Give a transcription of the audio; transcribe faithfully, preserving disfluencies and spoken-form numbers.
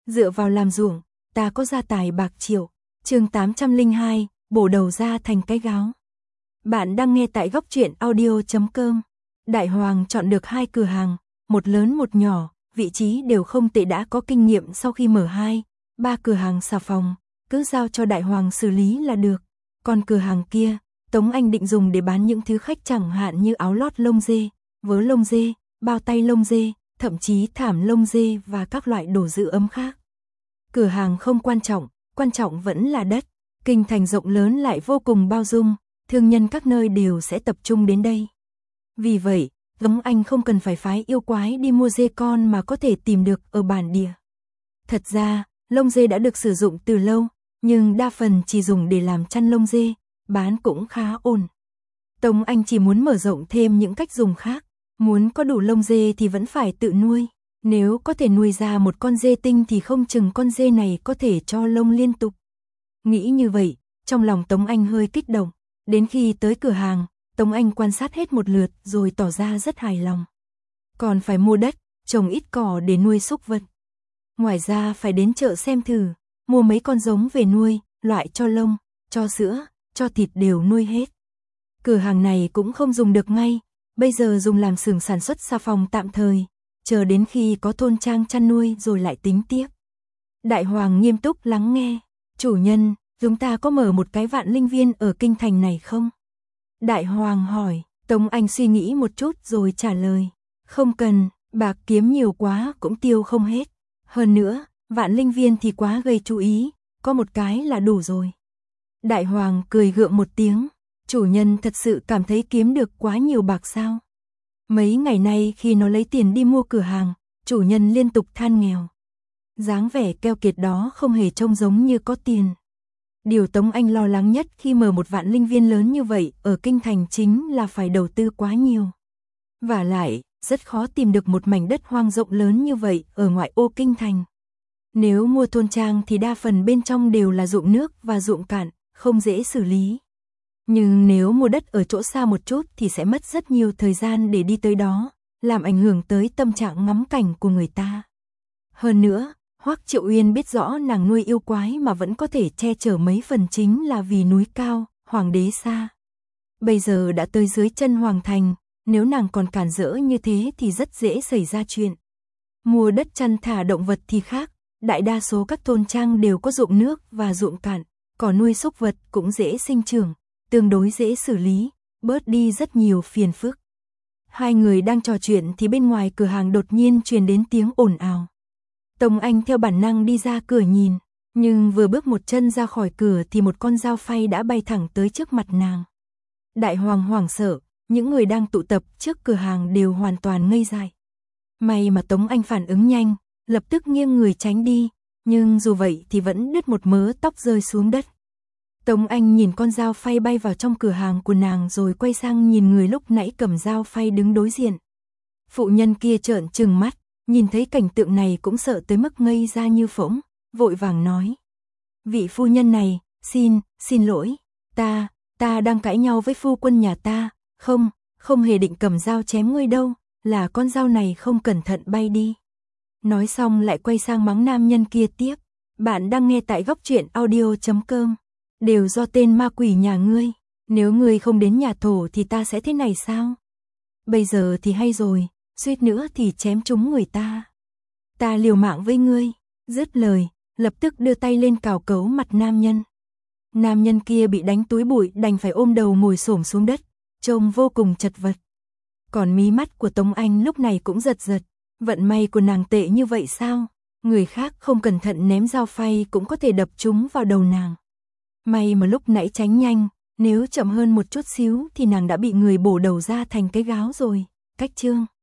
Dựa vào làm ruộng, ta có gia tài bạc triệu. Chương tám trăm lẻ hai, bổ đầu ra thành cái gáo. Bạn đang nghe tại góc truyện audio chấm com. Đại Hoàng chọn được hai cửa hàng, một lớn một nhỏ, vị trí đều không tệ, đã có kinh nghiệm sau khi mở hai, ba cửa hàng xà phòng, cứ giao cho Đại Hoàng xử lý là được. Còn cửa hàng kia, Tống Anh định dùng để bán những thứ khách chẳng hạn như áo lót lông dê, vớ lông dê, bao tay lông dê, thậm chí thảm lông dê và các loại đồ giữ ấm khác. Cửa hàng không quan trọng, quan trọng vẫn là đất. Kinh thành rộng lớn lại vô cùng bao dung, thương nhân các nơi đều sẽ tập trung đến đây. Vì vậy, Tống Anh không cần phải phái yêu quái đi mua dê con mà có thể tìm được ở bản địa. Thật ra, lông dê đã được sử dụng từ lâu, nhưng đa phần chỉ dùng để làm chăn lông dê, bán cũng khá ổn. Tống Anh chỉ muốn mở rộng thêm những cách dùng khác, muốn có đủ lông dê thì vẫn phải tự nuôi. Nếu có thể nuôi ra một con dê tinh thì không chừng con dê này có thể cho lông liên tục. Nghĩ như vậy, trong lòng Tống Anh hơi kích động. Đến khi tới cửa hàng, Tống Anh quan sát hết một lượt rồi tỏ ra rất hài lòng. Còn phải mua đất, trồng ít cỏ để nuôi súc vật. Ngoài ra phải đến chợ xem thử, mua mấy con giống về nuôi, loại cho lông, cho sữa, cho thịt đều nuôi hết. Cửa hàng này cũng không dùng được ngay, bây giờ dùng làm xưởng sản xuất xà phòng tạm thời, chờ đến khi có thôn trang chăn nuôi rồi lại tính tiếp. Đại Hoàng nghiêm túc lắng nghe. Chủ nhân, chúng ta có mở một cái vạn linh viên ở kinh thành này không? Đại Hoàng hỏi. Tống Anh suy nghĩ một chút rồi trả lời. Không cần, bạc kiếm nhiều quá cũng tiêu không hết. Hơn nữa, vạn linh viên thì quá gây chú ý, có một cái là đủ rồi. Đại Hoàng cười gượng một tiếng. Chủ nhân thật sự cảm thấy kiếm được quá nhiều bạc sao? Mấy ngày nay khi nó lấy tiền đi mua cửa hàng, chủ nhân liên tục than nghèo. Dáng vẻ keo kiệt đó không hề trông giống như có tiền. Điều Tống Anh lo lắng nhất khi mở một vạn linh viên lớn như vậy ở kinh thành chính là phải đầu tư quá nhiều. Vả lại, rất khó tìm được một mảnh đất hoang rộng lớn như vậy ở ngoại ô kinh thành. Nếu mua thôn trang thì đa phần bên trong đều là ruộng nước và ruộng cạn, không dễ xử lý. Nhưng nếu mua đất ở chỗ xa một chút thì sẽ mất rất nhiều thời gian để đi tới đó, làm ảnh hưởng tới tâm trạng ngắm cảnh của người ta. Hơn nữa, Hoắc Triệu Uyên biết rõ nàng nuôi yêu quái mà vẫn có thể che chở mấy phần chính là vì núi cao, hoàng đế xa. Bây giờ đã tới dưới chân hoàng thành, nếu nàng còn cản rỡ như thế thì rất dễ xảy ra chuyện. Mua đất chăn thả động vật thì khác, đại đa số các thôn trang đều có ruộng nước và ruộng cạn, cỏ nuôi súc vật cũng dễ sinh trưởng, tương đối dễ xử lý, bớt đi rất nhiều phiền phức. Hai người đang trò chuyện thì bên ngoài cửa hàng đột nhiên truyền đến tiếng ồn ào. Tống Anh theo bản năng đi ra cửa nhìn, nhưng vừa bước một chân ra khỏi cửa thì một con dao phay đã bay thẳng tới trước mặt nàng. Đại Hoàng hoảng sợ, những người đang tụ tập trước cửa hàng đều hoàn toàn ngây dại. May mà Tống Anh phản ứng nhanh, lập tức nghiêng người tránh đi, nhưng dù vậy thì vẫn đứt một mớ tóc rơi xuống đất. Tống Anh nhìn con dao phay bay vào trong cửa hàng của nàng rồi quay sang nhìn người lúc nãy cầm dao phay đứng đối diện. Phụ nhân kia trợn trừng mắt, nhìn thấy cảnh tượng này cũng sợ tới mức ngây ra như phỗng, vội vàng nói. Vị phu nhân này, xin, xin lỗi, ta, ta đang cãi nhau với phu quân nhà ta, không, không hề định cầm dao chém ngươi đâu, là con dao này không cẩn thận bay đi. Nói xong lại quay sang mắng nam nhân kia tiếp. Bạn đang nghe tại góc truyện audio chấm com. Đều do tên ma quỷ nhà ngươi, nếu ngươi không đến nhà thổ thì ta sẽ thế này sao? Bây giờ thì hay rồi, suýt nữa thì chém trúng người ta. Ta liều mạng với ngươi, dứt lời, lập tức đưa tay lên cào cấu mặt nam nhân. Nam nhân kia bị đánh túi bụi đành phải ôm đầu ngồi xổm xuống đất, trông vô cùng chật vật. Còn mí mắt của Tống Anh lúc này cũng giật giật, vận may của nàng tệ như vậy sao? Người khác không cẩn thận ném dao phay cũng có thể đập trúng vào đầu nàng. May mà lúc nãy tránh nhanh, nếu chậm hơn một chút xíu thì nàng đã bị người bổ đầu ra thành cái gáo rồi. Cách chương